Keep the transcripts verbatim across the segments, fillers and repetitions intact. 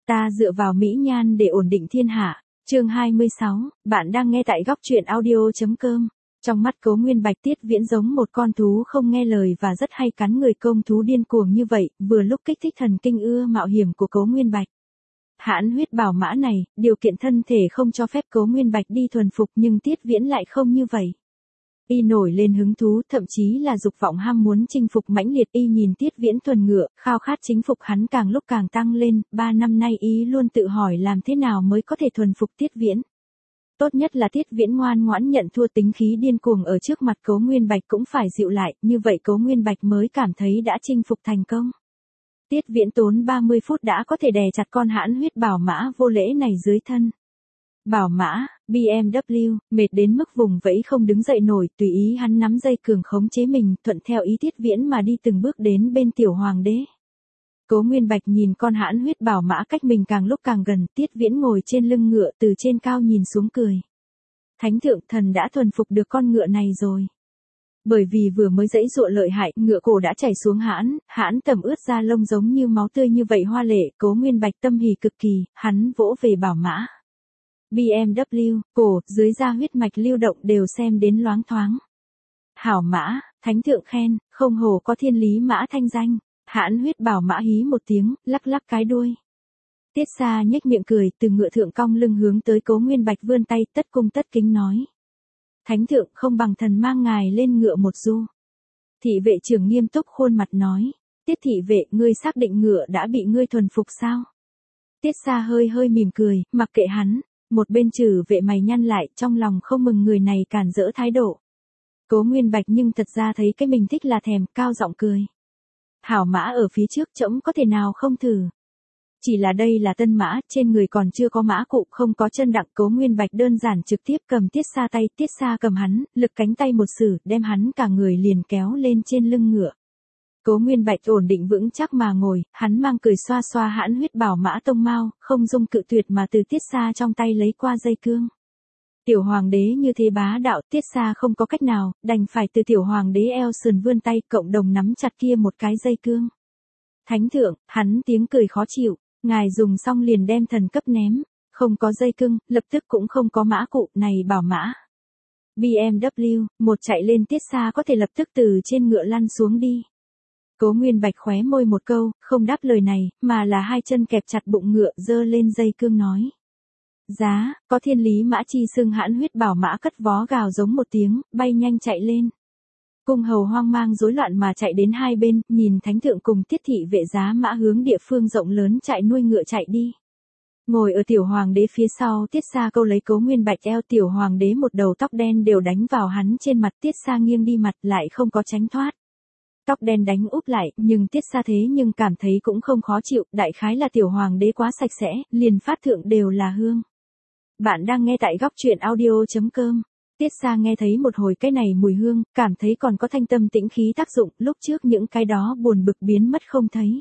Ta dựa vào mỹ nhan để ổn định thiên hạ. Chương hai mươi sáu, bạn đang nghe tại góc truyện audio chấm com. Trong mắt Cố Nguyên Bạch, Tiết Viễn giống một con thú không nghe lời và rất hay cắn người, công thú điên cuồng như vậy, vừa lúc kích thích thần kinh ưa mạo hiểm của Cố Nguyên Bạch. Hãn huyết bảo mã này, điều kiện thân thể không cho phép Cố Nguyên Bạch đi thuần phục, nhưng Tiết Viễn lại không như vậy. Y nổi lên hứng thú, thậm chí là dục vọng ham muốn chinh phục mãnh liệt. Y nhìn Tiết Viễn thuần ngựa, khao khát chinh phục hắn càng lúc càng tăng lên. Ba năm nay Y luôn tự hỏi làm thế nào mới có thể thuần phục Tiết Viễn. Tốt nhất là Tiết Viễn ngoan ngoãn nhận thua, tính khí điên cuồng ở trước mặt Cố Nguyên Bạch cũng phải dịu lại, như vậy Cố Nguyên Bạch mới cảm thấy đã chinh phục thành công. Tiết Viễn tốn ba mươi phút đã có thể đè chặt con hãn huyết bảo mã vô lễ này dưới thân. Bảo mã, bê em vê, mệt đến mức vùng vẫy không đứng dậy nổi, tùy ý hắn nắm dây cường khống chế mình, thuận theo ý Tiết Viễn mà đi từng bước đến bên tiểu hoàng đế. Cố Nguyên Bạch nhìn con hãn huyết bảo mã cách mình càng lúc càng gần, Tiết Viễn ngồi trên lưng ngựa từ trên cao nhìn xuống cười. Thánh thượng, thần đã thuần phục được con ngựa này rồi. Bởi vì vừa mới giãy giụa lợi hại, ngựa cổ đã chảy xuống hãn, hãn tẩm ướt da lông giống như máu tươi như vậy hoa lệ, Cố Nguyên Bạch tâm hỉ cực kỳ, hắn vỗ về bảo mã. bê em vê, cổ, dưới da huyết mạch lưu động đều xem đến loáng thoáng. Hảo mã, thánh thượng khen, không hổ có thiên lý mã thanh danh. Hãn huyết bảo mã hí một tiếng, lắc lắc cái đuôi. Tiết Sa nhếch miệng cười, từ ngựa thượng cong lưng hướng tới Cố Nguyên Bạch vươn tay, tất cung tất kính nói. Thánh thượng, không bằng thần mang ngài lên ngựa một du. Thị vệ trưởng nghiêm túc khuôn mặt nói. Tiết thị vệ, ngươi xác định ngựa đã bị ngươi thuần phục sao? Tiết Sa hơi hơi mỉm cười, mặc kệ hắn. Một bên trừ vệ mày nhăn lại, trong lòng không mừng người này cản rỡ thái độ. Cố Nguyên Bạch nhưng thật ra thấy cái mình thích là thèm, cao giọng cười. Hảo mã ở phía trước, trẫm có thể nào không thử. Chỉ là đây là tân mã, trên người còn chưa có mã cụ, không có chân đặng. Cố Nguyên Bạch đơn giản trực tiếp cầm Tiết Sa tay, Tiết Sa cầm hắn, lực cánh tay một sử, đem hắn cả người liền kéo lên trên lưng ngựa. Cố Nguyên Bạch ổn định vững chắc mà ngồi, hắn mang cười xoa xoa hãn huyết bảo mã tông mao, không dung cự tuyệt mà từ Tiết Sa trong tay lấy qua dây cương. Tiểu hoàng đế như thế bá đạo, Tiết Sa không có cách nào, đành phải từ tiểu hoàng đế eo sườn vươn tay, cộng đồng nắm chặt kia một cái dây cương. Thánh thượng, hắn tiếng cười khó chịu, ngài dùng xong liền đem thần cấp ném, không có dây cương, lập tức cũng không có mã cụ, này bảo mã. bê em vê, một chạy lên Tiết Sa có thể lập tức từ trên ngựa lăn xuống đi. Cố Nguyên Bạch khóe môi một câu, không đáp lời này, mà là hai chân kẹp chặt bụng ngựa, giơ lên dây cương nói. Giá, có thiên lý mã chi xưng hãn huyết bảo mã cất vó gào giống một tiếng, bay nhanh chạy lên. Cung hầu hoang mang rối loạn mà chạy đến hai bên, nhìn thánh thượng cùng Tiết thị vệ giá mã hướng địa phương rộng lớn chạy nuôi ngựa chạy đi. Ngồi ở tiểu hoàng đế phía sau, Tiết Sa câu lấy Cố Nguyên Bạch eo, tiểu hoàng đế một đầu tóc đen đều đánh vào hắn trên mặt, Tiết Sa nghiêng đi mặt lại không có tránh thoát. Tóc đen đánh úp lại, nhưng Tiết Sa thế nhưng cảm thấy cũng không khó chịu, đại khái là tiểu hoàng đế quá sạch sẽ, liền phát thượng đều là hương. Bạn đang nghe tại góc truyện audio chấm com. Tiết Sa nghe thấy một hồi cái này mùi hương, cảm thấy còn có thanh tâm tĩnh khí tác dụng, lúc trước những cái đó buồn bực biến mất không thấy.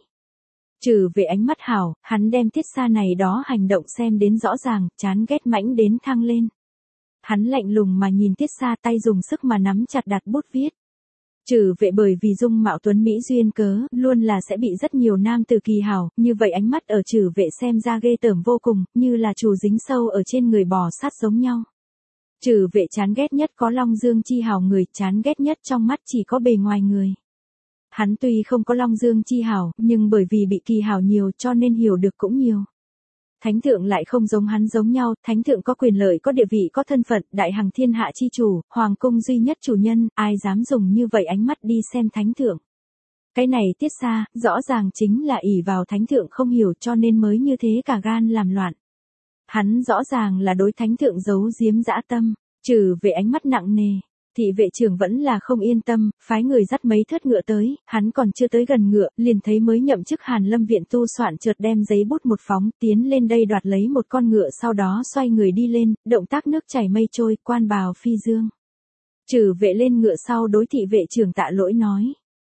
Trừ về ánh mắt hảo, hắn đem Tiết Sa này đó hành động xem đến rõ ràng, chán ghét mãnh đến thăng lên. Hắn lạnh lùng mà nhìn Tiết Sa, tay dùng sức mà nắm chặt đặt bút viết. Trừ vệ bởi vì dung mạo tuấn mỹ duyên cớ, luôn là sẽ bị rất nhiều nam tử kỳ hảo, như vậy ánh mắt ở trừ vệ xem ra ghê tởm vô cùng, như là trù dính sâu ở trên người bò sát giống nhau. Trừ vệ chán ghét nhất có long dương chi hảo người, chán ghét nhất trong mắt chỉ có bề ngoài người. Hắn tuy không có long dương chi hảo, nhưng bởi vì bị kỳ hảo nhiều cho nên hiểu được cũng nhiều. Thánh thượng lại không giống hắn giống nhau, thánh thượng có quyền lợi, có địa vị, có thân phận, đại hằng thiên hạ chi chủ, hoàng cung duy nhất chủ nhân, ai dám dùng như vậy ánh mắt đi xem thánh thượng. Cái này Tiết Sa, rõ ràng chính là ỷ vào thánh thượng không hiểu cho nên mới như thế cả gan làm loạn. Hắn rõ ràng là đối thánh thượng giấu giếm dã tâm, trừ về ánh mắt nặng nề. Thị vệ trưởng vẫn là không yên tâm, phái người dắt mấy thớt ngựa tới, hắn còn chưa tới gần ngựa, liền thấy mới nhậm chức Hàn Lâm viện tu soạn chợt đem giấy bút một phóng, tiến lên đây đoạt lấy một con ngựa, sau đó xoay người đi lên, động tác nước chảy mây trôi, quan bào phi dương. Trừ vệ lên ngựa sau đối thị vệ trưởng tạ lỗi nói.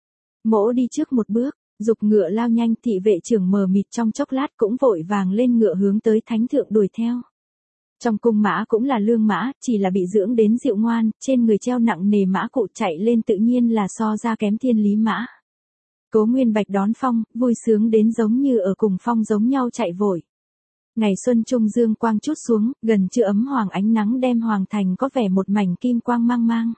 Mỗ đi trước một bước, dục ngựa lao nhanh, thị vệ trưởng mờ mịt trong chốc lát cũng vội vàng lên ngựa hướng tới thánh thượng đuổi theo. Trong cung mã cũng là lương mã, chỉ là bị dưỡng đến dịu ngoan, trên người treo nặng nề mã cụ chạy lên tự nhiên là so ra kém thiên lý mã. Cố Nguyên Bạch đón phong, vui sướng đến giống như ở cùng phong giống nhau chạy vội. Ngày xuân trung dương quang chút xuống, gần trưa ấm hoàng ánh nắng đem hoàng thành có vẻ một mảnh kim quang mang mang.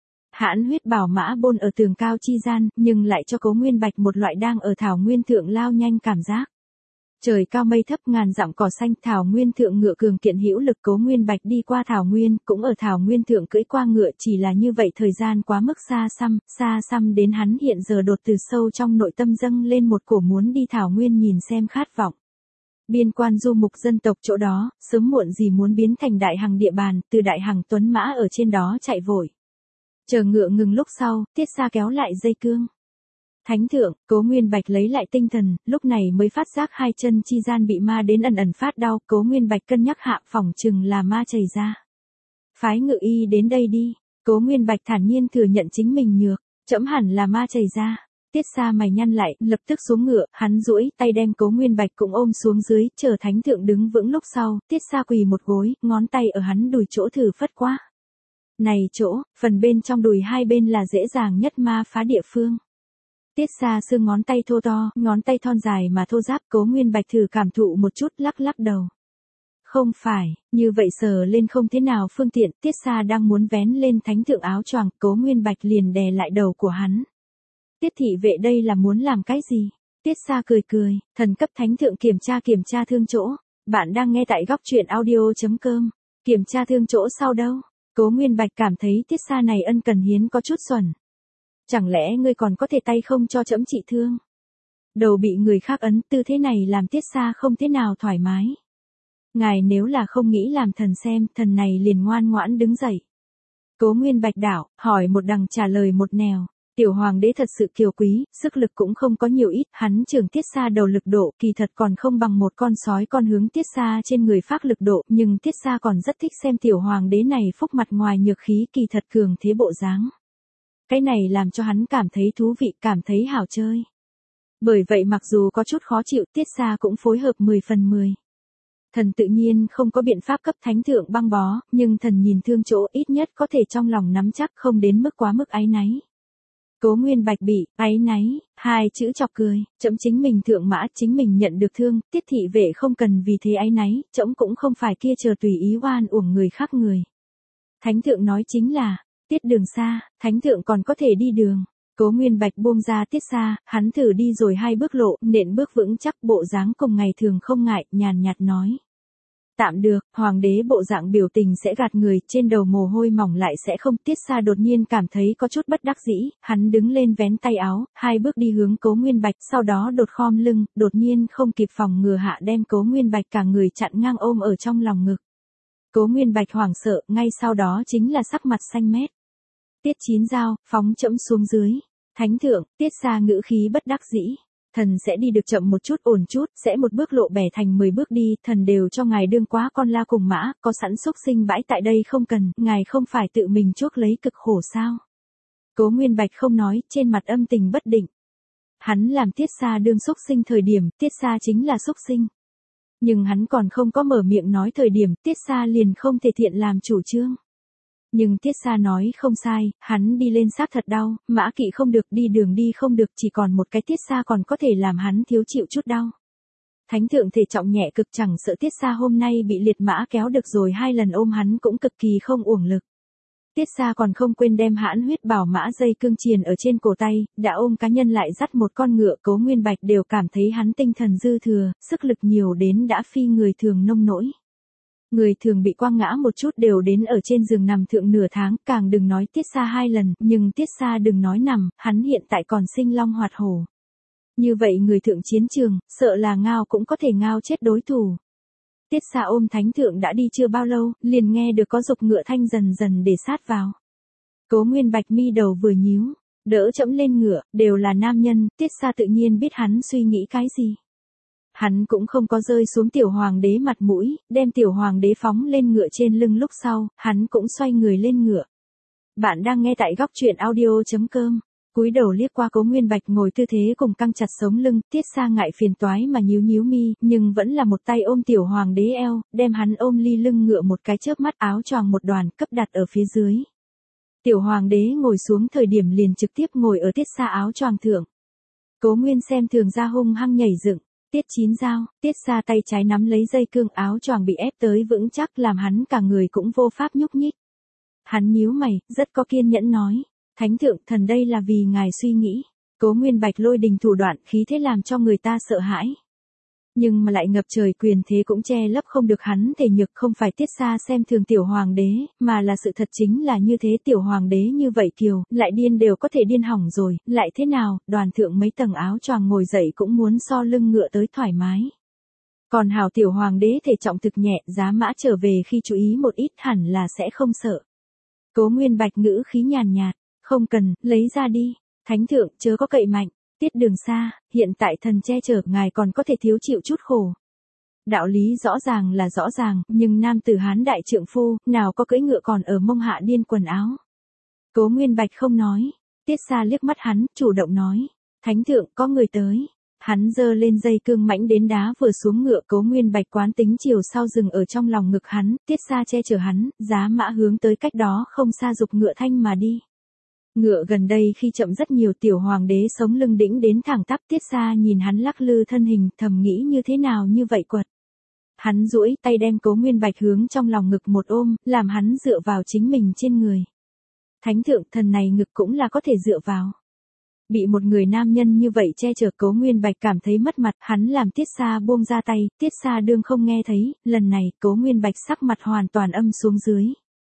Hãn huyết bảo mã bôn ở tường cao chi gian, nhưng lại cho Cố Nguyên Bạch một loại đang ở thảo nguyên thượng lao nhanh cảm giác. Trời cao mây thấp ngàn dặm cỏ xanh, thảo nguyên thượng ngựa cường kiện hữu lực. Cố Nguyên Bạch đi qua thảo nguyên, cũng ở thảo nguyên thượng cưỡi qua ngựa, chỉ là như vậy thời gian quá mức xa xăm, xa xăm đến hắn hiện giờ đột từ sâu trong nội tâm dâng lên một cổ muốn đi thảo nguyên nhìn xem khát vọng. Biên quan du mục dân tộc chỗ đó, sớm muộn gì muốn biến thành đại hằng địa bàn, từ đại hằng tuấn mã ở trên đó chạy vội. Chờ ngựa ngừng lúc sau, Tiết Sa kéo lại dây cương. Thánh thượng, Cố Nguyên Bạch lấy lại tinh thần, lúc này mới phát giác hai chân chi gian bị ma đến ẩn ẩn phát đau. Cố Nguyên Bạch cân nhắc hạ, phỏng chừng là ma chảy ra. Phái ngự y đến đây đi. Cố Nguyên Bạch thản nhiên thừa nhận chính mình nhược, trẫm hẳn là ma chảy ra. Tiết Sa mày nhăn lại, lập tức xuống ngựa, hắn duỗi tay đem Cố Nguyên Bạch cũng ôm xuống dưới, chờ thánh thượng đứng vững lúc sau, Tiết Sa quỳ một gối, ngón tay ở hắn đùi chỗ thử phất qua. Này chỗ, phần bên trong đùi hai bên là dễ dàng nhất ma phá địa phương. Tiết Sa xương ngón tay thô to, ngón tay thon dài mà thô ráp. Cố Nguyên Bạch thử cảm thụ một chút, lắc lắc đầu. Không phải, như vậy sờ lên không thế nào phương tiện. Tiết Sa đang muốn vén lên thánh thượng áo choàng, Cố Nguyên Bạch liền đè lại đầu của hắn. Tiết thị vệ đây là muốn làm cái gì? Tiết Sa cười cười, thần cấp thánh thượng kiểm tra kiểm tra thương chỗ. Bạn đang nghe tại góc truyện audio chấm com. Kiểm tra thương chỗ sau đâu? Cố Nguyên Bạch cảm thấy Tiết Sa này ân cần hiến có chút xuẩn. Chẳng lẽ ngươi còn có thể tay không cho trẫm trị thương? Đầu bị người khác ấn, tư thế này làm Tiết Sa không thế nào thoải mái. Ngài nếu là không nghĩ làm thần xem, thần này liền ngoan ngoãn đứng dậy. Cố Nguyên Bạch đảo, hỏi một đằng trả lời một nẻo. Tiểu hoàng đế thật sự kiều quý, sức lực cũng không có nhiều ít, hắn trưởng Tiết Sa đầu lực độ kỳ thật còn không bằng một con sói con hướng Tiết Sa trên người phát lực độ, nhưng Tiết Sa còn rất thích xem tiểu hoàng đế này phúc mặt ngoài nhược khí kỳ thật cường thế bộ dáng. Cái này làm cho hắn cảm thấy thú vị, cảm thấy hảo chơi. Bởi vậy mặc dù có chút khó chịu, Tiết Sa cũng phối hợp mười phần mười. Thần tự nhiên không có biện pháp cấp thánh thượng băng bó, nhưng thần nhìn thương chỗ ít nhất có thể trong lòng nắm chắc không đến mức quá mức áy náy. Cố Nguyên Bạch bị áy náy, hai chữ chọc cười, trẫm chính mình thượng mã, chính mình nhận được thương, Tiết thị vệ không cần vì thế áy náy, trẫm cũng không phải kia chờ tùy ý oan uổng người khác người. Thánh thượng nói chính là, Tiết đường xa, thánh thượng còn có thể đi đường. Cố Nguyên Bạch buông ra Tiết Sa, hắn thử đi rồi hai bước lộ, nện bước vững chắc, bộ dáng cùng ngày thường không ngại, nhàn nhạt nói. Tạm được, hoàng đế bộ dạng biểu tình sẽ gạt người, trên đầu mồ hôi mỏng lại sẽ không. Tiết Sa đột nhiên cảm thấy có chút bất đắc dĩ, hắn đứng lên vén tay áo, hai bước đi hướng Cố Nguyên Bạch, sau đó đột khom lưng, đột nhiên không kịp phòng ngừa hạ đem Cố Nguyên Bạch cả người chặn ngang ôm ở trong lòng ngực. Cố Nguyên Bạch hoảng sợ, ngay sau đó chính là sắc mặt xanh mét. Tiết Chín Dao, phóng trẫm xuống dưới. Thánh thượng, Tiết Sa ngữ khí bất đắc dĩ. Thần sẽ đi được chậm một chút ổn chút, sẽ một bước lộ bẻ thành mười bước đi, thần đều cho ngài đương quá con la cùng mã, có sẵn xúc sinh bãi tại đây không cần, ngài không phải tự mình chuốc lấy cực khổ sao? Cố Nguyên Bạch không nói, trên mặt âm tình bất định. Hắn làm Tiết Sa đương xúc sinh thời điểm, Tiết Sa chính là xúc sinh. Nhưng hắn còn không có mở miệng nói thời điểm, Tiết Sa liền không thể thiện làm chủ trương. Nhưng Tiết Sa nói không sai, hắn đi lên xác thật đau, mã kỵ không được, đi đường đi không được, chỉ còn một cái Tiết Sa còn có thể làm hắn thiếu chịu chút đau. Thánh thượng thể trọng nhẹ cực, chẳng sợ Tiết Sa hôm nay bị liệt mã kéo được rồi hai lần ôm hắn cũng cực kỳ không uổng lực. Tiết Sa còn không quên đem hãn huyết bảo mã dây cương triền ở trên cổ tay, đã ôm cá nhân lại dắt một con ngựa. Cố Nguyên Bạch đều cảm thấy hắn tinh thần dư thừa, sức lực nhiều đến đã phi người thường nông nỗi. Người thường bị quăng ngã một chút đều đến ở trên giường nằm thượng nửa tháng, càng đừng nói Tiết Sa hai lần, nhưng Tiết Sa đừng nói nằm, hắn hiện tại còn sinh long hoạt hổ. Như vậy người thượng chiến trường, sợ là ngao cũng có thể ngao chết đối thủ. Tiết Sa ôm thánh thượng đã đi chưa bao lâu, liền nghe được có dục ngựa thanh dần dần để sát vào. Cố Nguyên Bạch mi đầu vừa nhíu, đỡ trẫm lên ngựa, đều là nam nhân, Tiết Sa tự nhiên biết hắn suy nghĩ cái gì. Hắn cũng không có rơi xuống tiểu hoàng đế mặt mũi, đem tiểu hoàng đế phóng lên ngựa trên lưng lúc sau, hắn cũng xoay người lên ngựa. Bạn đang nghe tại góc truyện audio chấm com. Cúi đầu liếc qua Cố Nguyên Bạch ngồi tư thế cùng căng chặt sống lưng, Tiết Sa ngại phiền toái mà nhíu nhíu mi, nhưng vẫn là một tay ôm tiểu hoàng đế eo, đem hắn ôm ly lưng ngựa một cái chớp mắt, áo choàng một đoàn cấp đặt ở phía dưới. Tiểu hoàng đế ngồi xuống thời điểm liền trực tiếp ngồi ở Tiết Sa áo choàng thượng. Cố Nguyên xem thường ra hung hăng nhảy dựng, Tiết Chín Dao, Tiết Sa tay trái nắm lấy dây cương áo choàng bị ép tới vững chắc làm hắn cả người cũng vô pháp nhúc nhích. Hắn nhíu mày, rất có kiên nhẫn nói, Thánh thượng, thần đây là vì ngài suy nghĩ. Cố Nguyên Bạch lôi đình thủ đoạn khí thế làm cho người ta sợ hãi. Nhưng mà lại ngập trời quyền thế cũng che lấp không được hắn thể nhược, không phải Tiết Sa xem thường tiểu hoàng đế, mà là sự thật chính là như thế, tiểu hoàng đế như vậy kiều, lại điên đều có thể điên hỏng rồi, lại thế nào, đoàn thượng mấy tầng áo choàng ngồi dậy cũng muốn so lưng ngựa tới thoải mái. Còn hảo tiểu hoàng đế thể trọng thực nhẹ, giá mã trở về khi chú ý một ít hẳn là sẽ không sợ. Cố Nguyên Bạch ngữ khí nhàn nhạt, không cần, lấy ra đi, Thánh thượng chớ có cậy mạnh. Tiết Đường Sa, hiện tại thần che chở ngài còn có thể thiếu chịu chút khổ. Đạo lý rõ ràng là rõ ràng, nhưng nam tử Hán đại trượng phu, nào có cưỡi ngựa còn ở mông hạ điên quần áo. Cố Nguyên Bạch không nói, Tiết Sa liếc mắt hắn, chủ động nói, Thánh thượng có người tới. Hắn giơ lên dây cương mãnh đến đá vừa xuống ngựa, Cố Nguyên Bạch quán tính chiều sau dừng ở trong lòng ngực hắn, Tiết Sa che chở hắn, giá mã hướng tới cách đó không xa dục ngựa thanh mà đi. Ngựa gần đây khi chậm rất nhiều, tiểu hoàng đế sống lưng đĩnh đến thẳng tắp, Tiết Sa nhìn hắn lắc lư thân hình, thầm nghĩ như thế nào như vậy quật. Hắn duỗi tay đem Cố Nguyên Bạch hướng trong lòng ngực một ôm, làm hắn dựa vào chính mình trên người. Thánh thượng, thần này ngực cũng là có thể dựa vào. Bị một người nam nhân như vậy che chở, Cố Nguyên Bạch cảm thấy mất mặt, hắn làm Tiết Sa buông ra tay, Tiết Sa đương không nghe thấy, lần này Cố Nguyên Bạch sắc mặt hoàn toàn âm xuống dưới.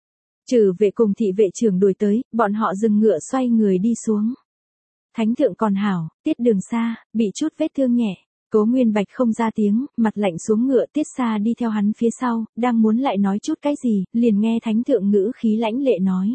Trừ vệ cùng thị vệ trưởng đuổi tới, bọn họ dừng ngựa xoay người đi xuống. Thánh thượng còn hảo, Tiết Đường Sa, bị chút vết thương nhẹ. Cố Nguyên Bạch không ra tiếng, mặt lạnh xuống ngựa, Tiết Sa đi theo hắn phía sau, đang muốn lại nói chút cái gì, liền nghe Thánh thượng ngữ khí lãnh lệ nói.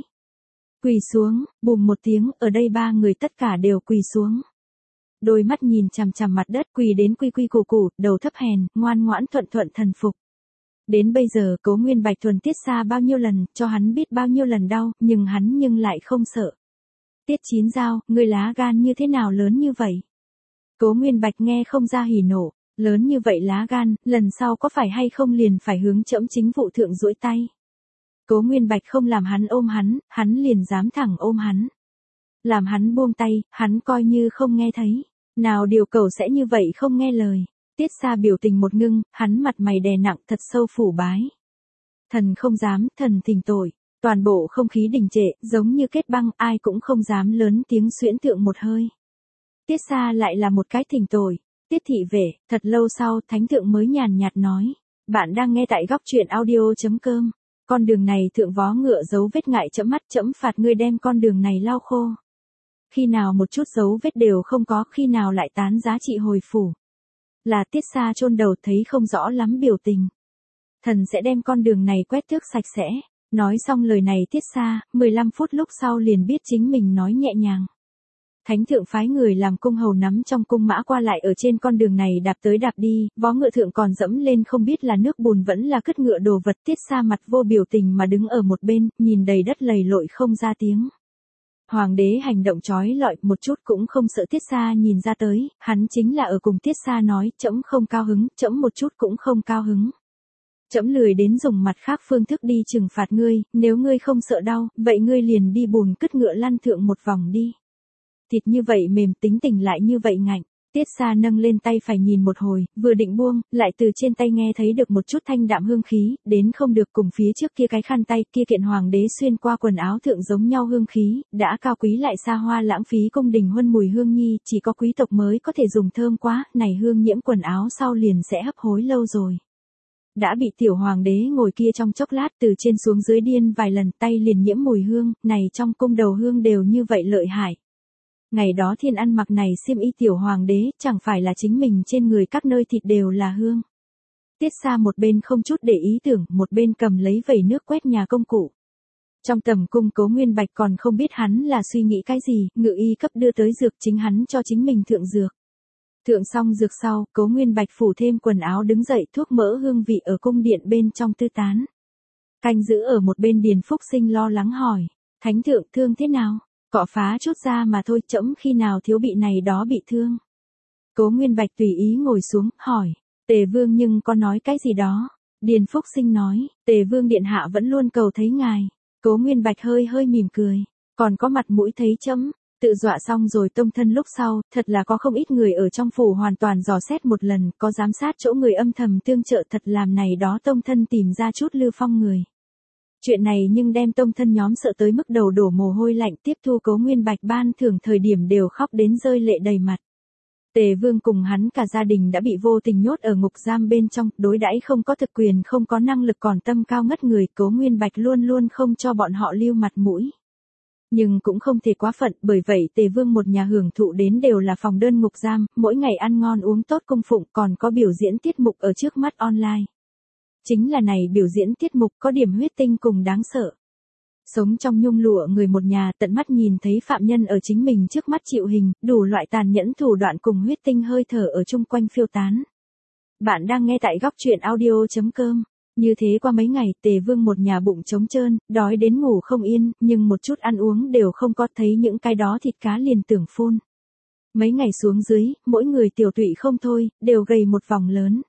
Quỳ xuống, bùm một tiếng, ở đây ba người tất cả đều quỳ xuống. Đôi mắt nhìn chằm chằm mặt đất, quỳ đến quy quy củ củ, đầu thấp hèn, ngoan ngoãn thuận thuận thần phục. Đến bây giờ Cố Nguyên Bạch thuần Tiết Sa bao nhiêu lần, cho hắn biết bao nhiêu lần đau, nhưng hắn nhưng lại không sợ. Tiết Chín Dao, ngươi lá gan như thế nào lớn như vậy? Cố Nguyên Bạch nghe không ra hỉ nộ, lớn như vậy lá gan, lần sau có phải hay không liền phải hướng trẫm chính vụ thượng duỗi tay. Cố Nguyên Bạch không làm hắn ôm hắn, hắn liền dám thẳng ôm hắn. Làm hắn buông tay, hắn coi như không nghe thấy. Nào điều cầu sẽ như vậy không nghe lời. Tiết Sa biểu tình một ngưng, hắn mặt mày đè nặng thật sâu phủ bái. Thần không dám, thần thỉnh tội. Toàn bộ không khí đình trệ, giống như kết băng, ai cũng không dám lớn tiếng xuyễn tượng một hơi. Tiết Sa lại là một cái thỉnh tội. Tiết thị vệ, thật lâu sau, Thánh thượng mới nhàn nhạt nói. Bạn đang nghe tại góc truyện audio chấm com. Con đường này thượng vó ngựa dấu vết ngại chẫm mắt, chẫm phạt ngươi đem con đường này lau khô. Khi nào một chút dấu vết đều không có, khi nào lại tán giá trị hồi phủ. Là Tiết Sa chôn đầu thấy không rõ lắm biểu tình. Thần sẽ đem con đường này quét tước sạch sẽ. Nói xong lời này Tiết Sa, mười lăm phút lúc sau liền biết chính mình nói nhẹ nhàng. Thánh thượng phái người làm cung hầu nắm trong cung mã qua lại ở trên con đường này đạp tới đạp đi, vó ngựa thượng còn dẫm lên không biết là nước bùn vẫn là cất ngựa đồ vật. Tiết Sa mặt vô biểu tình mà đứng ở một bên, nhìn đầy đất lầy lội không ra tiếng. Hoàng đế hành động chói lọi, một chút cũng không sợ Tiết Sa nhìn ra tới, hắn chính là ở cùng Tiết Sa nói, trẫm không cao hứng, trẫm một chút cũng không cao hứng. Trẫm lười đến dùng mặt khác phương thức đi trừng phạt ngươi, nếu ngươi không sợ đau, vậy ngươi liền đi bùn cất ngựa lăn thượng một vòng đi. Thịt như vậy mềm, tính tình lại như vậy ngạnh. Tiết Sa nâng lên tay phải nhìn một hồi, vừa định buông, lại từ trên tay nghe thấy được một chút thanh đạm hương khí, đến không được cùng phía trước kia cái khăn tay kia kiện hoàng đế xuyên qua quần áo thượng giống nhau hương khí, đã cao quý lại xa hoa lãng phí cung đình huân mùi hương nhi, chỉ có quý tộc mới có thể dùng thơm quá, này hương nhiễm quần áo sau liền sẽ hấp hối lâu rồi. Đã bị tiểu hoàng đế ngồi kia trong chốc lát từ trên xuống dưới điên vài lần, tay liền nhiễm mùi hương, này trong cung đầu hương đều như vậy lợi hại. Ngày đó thiên ăn mặc này xiêm y tiểu hoàng đế, chẳng phải là chính mình trên người các nơi thịt đều là hương. Tiết Sa một bên không chút để ý tưởng, một bên cầm lấy vẩy nước quét nhà công cụ. Trong tầm cung Cố Nguyên Bạch còn không biết hắn là suy nghĩ cái gì, ngự y cấp đưa tới dược, chính hắn cho chính mình thượng dược. Thượng xong dược sau, Cố Nguyên Bạch phủ thêm quần áo đứng dậy, thuốc mỡ hương vị ở cung điện bên trong tư tán. Canh giữ ở một bên Điền Phúc Sinh lo lắng hỏi, Thánh thượng thương thế nào? Cọ phá chút ra mà thôi, trẫm khi nào thiếu bị này đó bị thương. Cố Nguyên Bạch tùy ý ngồi xuống, hỏi, Tề Vương nhưng có nói cái gì đó. Điền Phúc Sinh nói, Tề Vương điện hạ vẫn luôn cầu thấy ngài. Cố Nguyên Bạch hơi hơi mỉm cười, còn có mặt mũi thấy trẫm. Tự dọa xong rồi tông thân lúc sau, thật là có không ít người ở trong phủ hoàn toàn dò xét một lần, có giám sát chỗ người âm thầm tương trợ, thật làm này đó tông thân tìm ra chút Lư Phong người. Chuyện này nhưng đem tông thân nhóm sợ tới mức đầu đổ mồ hôi lạnh, tiếp thu Cố Nguyên Bạch ban thưởng thời điểm đều khóc đến rơi lệ đầy mặt. Tề Vương cùng hắn cả gia đình đã bị vô tình nhốt ở ngục giam bên trong, đối đãi không có thực quyền, không có năng lực, còn tâm cao ngất người, Cố Nguyên Bạch luôn luôn không cho bọn họ lưu mặt mũi. Nhưng cũng không thể quá phận, bởi vậy Tề Vương một nhà hưởng thụ đến đều là phòng đơn ngục giam, mỗi ngày ăn ngon uống tốt cung phụng, còn có biểu diễn tiết mục ở trước mắt online. Chính là này biểu diễn tiết mục có điểm huyết tinh cùng đáng sợ. Sống trong nhung lụa người một nhà, tận mắt nhìn thấy phạm nhân ở chính mình trước mắt chịu hình, đủ loại tàn nhẫn thủ đoạn cùng huyết tinh hơi thở ở chung quanh phiêu tán. Bạn đang nghe tại góc truyện audio chấm com. Như thế qua mấy ngày, Tề Vương một nhà bụng trống trơn, đói đến ngủ không yên, nhưng một chút ăn uống đều không có, thấy những cái đó thịt cá liền tưởng phun. Mấy ngày xuống dưới, mỗi người tiểu tụy không thôi, đều gầy một vòng lớn.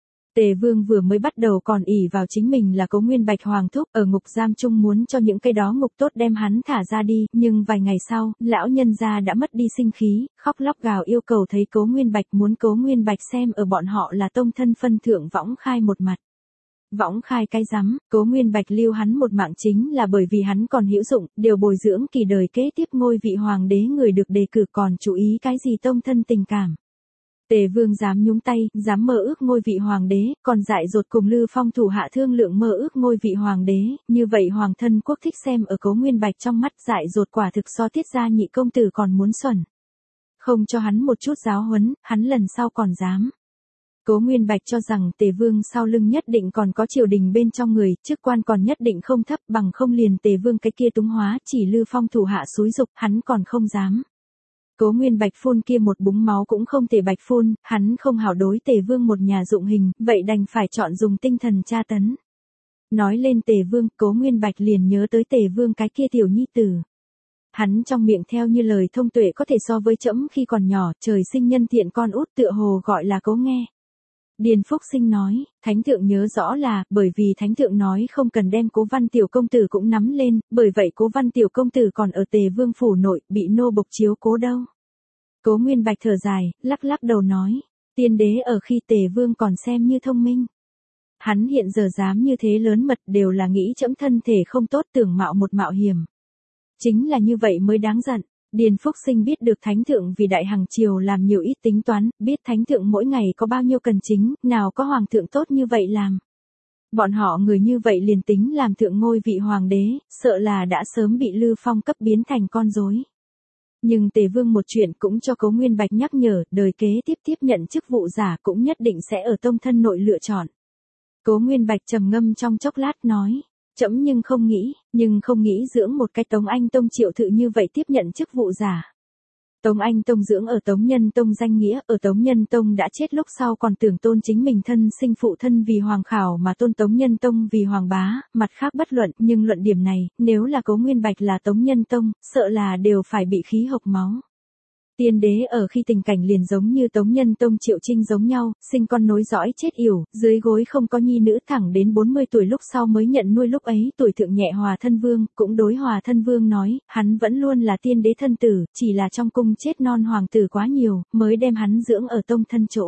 Tề Vương vừa mới bắt đầu còn ỷ vào chính mình là Cố Nguyên Bạch hoàng thúc, ở ngục giam chung muốn cho những cái đó ngục tốt đem hắn thả ra đi, nhưng vài ngày sau, lão nhân gia đã mất đi sinh khí, khóc lóc gào yêu cầu thấy Cố Nguyên Bạch, muốn Cố Nguyên Bạch xem ở bọn họ là tông thân phân thượng võng khai một mặt. Võng khai cái rắm, Cố Nguyên Bạch lưu hắn một mạng chính là bởi vì hắn còn hữu dụng, điều bồi dưỡng kỳ đời kế tiếp ngôi vị hoàng đế người được đề cử, còn chú ý cái gì tông thân tình cảm. Tề Vương dám nhúng tay, dám mơ ước ngôi vị hoàng đế, còn dại dột cùng Lư Phong thủ hạ thương lượng mơ ước ngôi vị hoàng đế, như vậy hoàng thân quốc thích xem ở Cố Nguyên Bạch trong mắt, dại dột quả thực so Tiết gia nhị công tử còn muốn xuẩn. Không cho hắn một chút giáo huấn, hắn lần sau còn dám. Cố Nguyên Bạch cho rằng Tề Vương sau lưng nhất định còn có triều đình bên trong người, chức quan còn nhất định không thấp, bằng không liền Tề Vương cái kia túng hóa, chỉ Lư Phong thủ hạ xúi dục, hắn còn không dám. Cố Nguyên Bạch phun kia một búng máu cũng không thể bạch phun, hắn không hảo đối Tề Vương một nhà dụng hình, vậy đành phải chọn dùng tinh thần tra tấn. Nói lên Tề Vương, Cố Nguyên Bạch liền nhớ tới Tề Vương cái kia tiểu nhi tử. Hắn trong miệng theo như lời thông tuệ có thể so với trẫm khi còn nhỏ, trời sinh nhân thiện con út, tựa hồ gọi là Cố Nghe. Điền Phúc Sinh nói, Thánh thượng nhớ rõ là, bởi vì Thánh thượng nói không cần đem Cố Văn tiểu công tử cũng nắm lên, bởi vậy Cố Văn tiểu công tử còn ở Tề Vương phủ nội, bị nô bộc chiếu cố đâu. Cố Nguyên Bạch thở dài, lắc lắc đầu nói, tiên đế ở khi Tề Vương còn xem như thông minh. Hắn hiện giờ dám như thế lớn mật đều là nghĩ trẫm thân thể không tốt, tưởng mạo một mạo hiểm. Chính là như vậy mới đáng giận. Điền Phúc Sinh biết được Thánh thượng vì Đại Hằng triều làm nhiều ít tính toán, biết Thánh thượng mỗi ngày có bao nhiêu cần chính, nào có hoàng thượng tốt như vậy làm. Bọn họ người như vậy liền tính làm thượng ngôi vị hoàng đế, sợ là đã sớm bị Lư Phong cấp biến thành con rối. Nhưng Tề Vương một chuyện cũng cho Cố Nguyên Bạch nhắc nhở, đời kế tiếp tiếp nhận chức vụ giả cũng nhất định sẽ ở tông thân nội lựa chọn. Cố Nguyên Bạch trầm ngâm trong chốc lát nói, trẫm nhưng không nghĩ, nhưng không nghĩ dưỡng một cái Tống Anh Tông Triệu Thự như vậy tiếp nhận chức vụ giả. Tống Anh Tông dưỡng ở Tống Nhân Tông danh nghĩa, ở Tống Nhân Tông đã chết lúc sau còn tưởng tôn chính mình thân sinh phụ thân vì hoàng khảo mà tôn Tống Nhân Tông vì hoàng bá, mặt khác bất luận, nhưng luận điểm này, nếu là Cố Nguyên Bạch là Tống Nhân Tông, sợ là đều phải bị khí hộc máu. Tiên đế ở khi tình cảnh liền giống như Tống Nhân Tông Triệu Trinh giống nhau, sinh con nối dõi chết yểu, dưới gối không có nhi nữ, thẳng đến bốn mươi tuổi lúc sau mới nhận nuôi, lúc ấy tuổi thượng nhẹ Hòa Thân Vương, cũng đối Hòa Thân Vương nói, hắn vẫn luôn là tiên đế thân tử, chỉ là trong cung chết non hoàng tử quá nhiều, mới đem hắn dưỡng ở tông thân chỗ.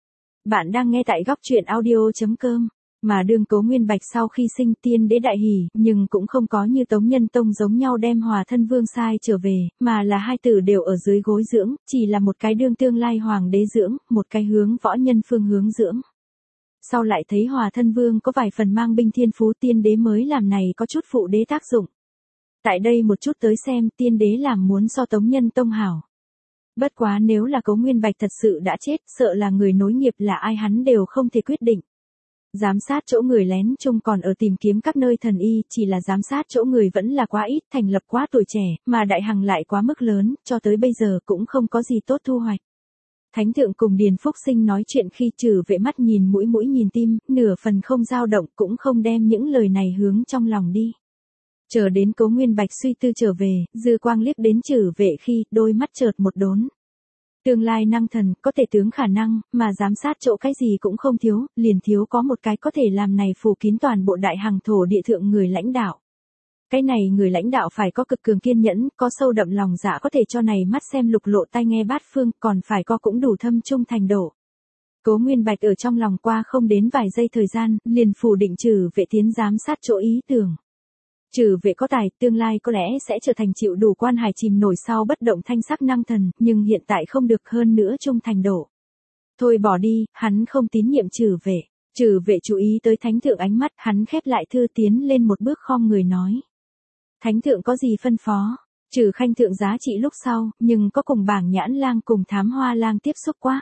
Bạn đang nghe tại góc truyện audio chấm com. Mà đương Cố Nguyên Bạch sau khi sinh tiên đế đại hỉ, nhưng cũng không có như Tống Nhân Tông giống nhau đem Hòa Thân Vương sai trở về, mà là hai tử đều ở dưới gối dưỡng, chỉ là một cái đương tương lai hoàng đế dưỡng, một cái hướng võ nhân phương hướng dưỡng. Sau lại thấy Hòa Thân Vương có vài phần mang binh thiên phú, tiên đế mới làm này có chút phụ đế tác dụng. Tại đây một chút tới xem, tiên đế làm muốn so Tống Nhân Tông hảo. Bất quá nếu là Cố Nguyên Bạch thật sự đã chết, sợ là người nối nghiệp là ai hắn đều không thể quyết định. Giám sát chỗ người lén chung còn ở tìm kiếm các nơi thần y, chỉ là giám sát chỗ người vẫn là quá ít, thành lập quá tuổi trẻ, mà Đại Hằng lại quá mức lớn, cho tới bây giờ cũng không có gì tốt thu hoạch. Thánh thượng cùng Điền Phúc Sinh nói chuyện khi trừ vệ mắt nhìn mũi mũi nhìn tim, nửa phần không dao động, cũng không đem những lời này hướng trong lòng đi. Chờ đến Cố Nguyên Bạch suy tư trở về, dư quang liếc đến trừ vệ khi, đôi mắt chợt một đốn. Tương lai năng thần, có thể tướng khả năng, mà giám sát chỗ cái gì cũng không thiếu, liền thiếu có một cái có thể làm này phủ kín toàn bộ Đại Hằng thổ địa thượng người lãnh đạo. Cái này người lãnh đạo phải có cực cường kiên nhẫn, có sâu đậm lòng dạ có thể cho này mắt xem lục lộ tai nghe bát phương, còn phải có cũng đủ thâm trung thành độ. Cố Nguyên Bạch ở trong lòng qua không đến vài giây thời gian, liền phủ định Trử Vệ tiến giám sát chỗ ý tưởng. Trử Vệ có tài, tương lai có lẽ sẽ trở thành chịu đủ quan hải chìm nổi sau bất động thanh sắc năng thần, nhưng hiện tại không được, hơn nữa trung thành độ. Thôi bỏ đi, hắn không tín nhiệm Trử Vệ. Trử Vệ chú ý tới thánh thượng ánh mắt, hắn khép lại thư tiến lên một bước khom người nói. Thánh thượng có gì phân phó? Trừ Khanh thượng giá trị lúc sau, nhưng có cùng Bảng Nhãn Lang cùng Thám Hoa Lang tiếp xúc quá.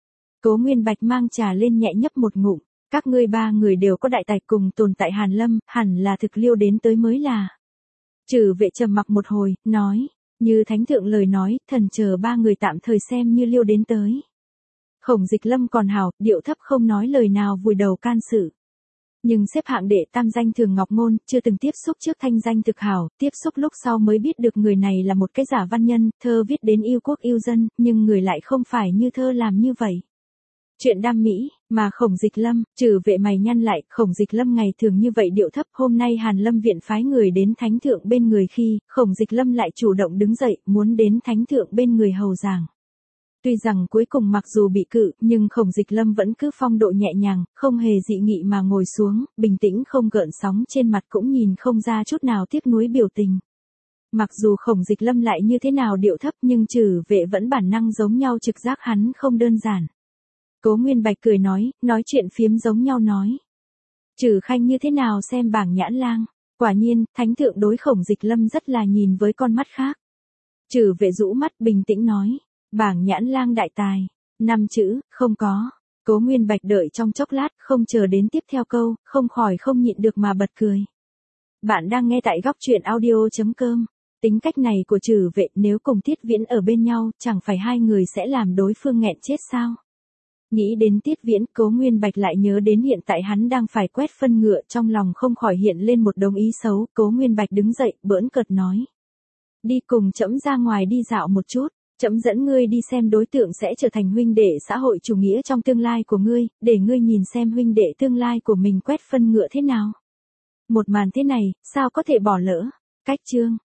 Cố Nguyên Bạch mang trà lên nhẹ nhấp một ngụm, các ngươi ba người đều có đại tài cùng tồn tại Hàn Lâm, hẳn là thực liêu đến tới mới là. Trừ Vệ trầm mặc một hồi, nói, như thánh thượng lời nói, thần chờ ba người tạm thời xem như liêu đến tới. Khổng Dịch Lâm còn hào, điệu thấp không nói lời nào vùi đầu can sự. Nhưng xếp hạng đệ tam danh Thường Ngọc Ngôn, chưa từng tiếp xúc trước thanh danh thực hảo, tiếp xúc lúc sau mới biết được người này là một cái giả văn nhân, thơ viết đến yêu quốc yêu dân, nhưng người lại không phải như thơ làm như vậy. Chuyện đam mỹ, mà Khổng Dịch Lâm, Trừ Vệ mày nhăn lại, Khổng Dịch Lâm ngày thường như vậy điệu thấp, hôm nay Hàn Lâm viện phái người đến thánh thượng bên người khi, Khổng Dịch Lâm lại chủ động đứng dậy, muốn đến thánh thượng bên người hầu giảng. Tuy rằng cuối cùng mặc dù bị cự, nhưng Khổng Dịch Lâm vẫn cứ phong độ nhẹ nhàng, không hề dị nghị mà ngồi xuống, bình tĩnh không gợn sóng, trên mặt cũng nhìn không ra chút nào tiếc nuối biểu tình. Mặc dù Khổng Dịch Lâm lại như thế nào điệu thấp, nhưng Trừ Vệ vẫn bản năng giống nhau trực giác hắn không đơn giản. Cố Nguyên Bạch cười nói, nói chuyện phiếm giống nhau nói. Trừ Khanh như thế nào xem Bảng Nhãn Lang? Quả nhiên, thánh thượng đối Khổng Dịch Lâm rất là nhìn với con mắt khác. Trừ Vệ rũ mắt bình tĩnh nói. Bảng Nhãn Lang đại tài. Năm chữ, không có. Cố Nguyên Bạch đợi trong chốc lát, không chờ đến tiếp theo câu, không khỏi không nhịn được mà bật cười. Bạn đang nghe tại góc truyện audio chấm com. Tính cách này của Trừ Vệ nếu cùng Tiết Viễn ở bên nhau, chẳng phải hai người sẽ làm đối phương nghẹn chết sao? Nghĩ đến Tiết Viễn, Cố Nguyên Bạch lại nhớ đến hiện tại hắn đang phải quét phân ngựa, trong lòng không khỏi hiện lên một đống ý xấu. Cố Nguyên Bạch đứng dậy, bỡn cợt nói. Đi cùng trẫm ra ngoài đi dạo một chút. Trẫm dẫn ngươi đi xem đối tượng sẽ trở thành huynh đệ xã hội chủ nghĩa trong tương lai của ngươi, để ngươi nhìn xem huynh đệ tương lai của mình quét phân ngựa thế nào. Một màn thế này, sao có thể bỏ lỡ? Cách chương